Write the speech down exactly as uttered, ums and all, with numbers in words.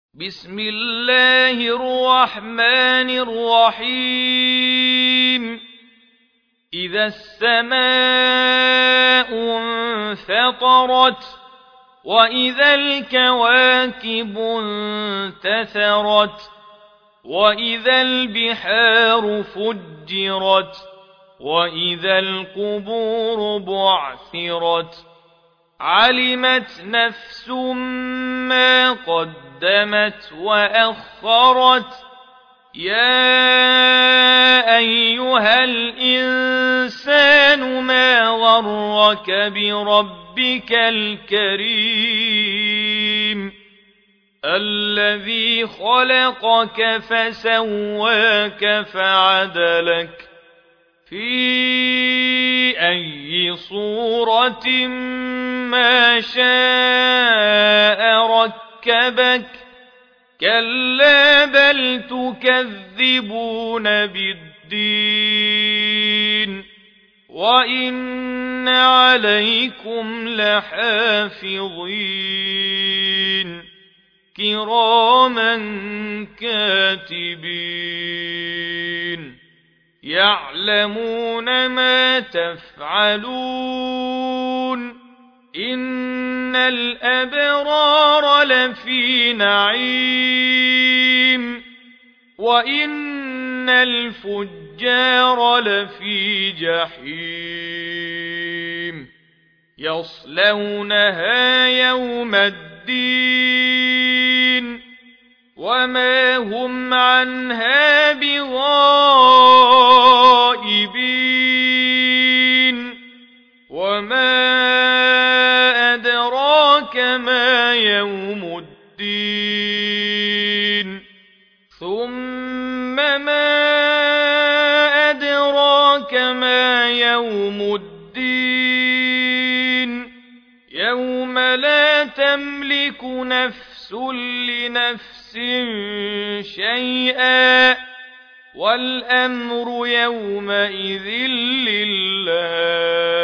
بسم الله الرحمن الرحيم إذا السماء انفطرت وإذا الكواكب انتثرت وإذا البحار فجرت وإذا القبور بعثرت علمت نفس ما قدمت وأخرت يا أيها الإنسان ما غرك بربك الكريم الذي خلقك فسواك فعدلك في أي صورة ما شاء ركبك كلا بل تكذبون بالدين وإن عليكم لحافظين كراما كاتبين يعلمون ما تفعلون إن الأبرار لفي نعيم وإن الفجار لفي جحيم يصلونها يوم الدين وما هم عنها بغائبين وما أدراك ما يوم الدين ثم ما أدراك ما يوم الدين يوم لا تملك نفس لنفس شيئا والأمر يومئذ لله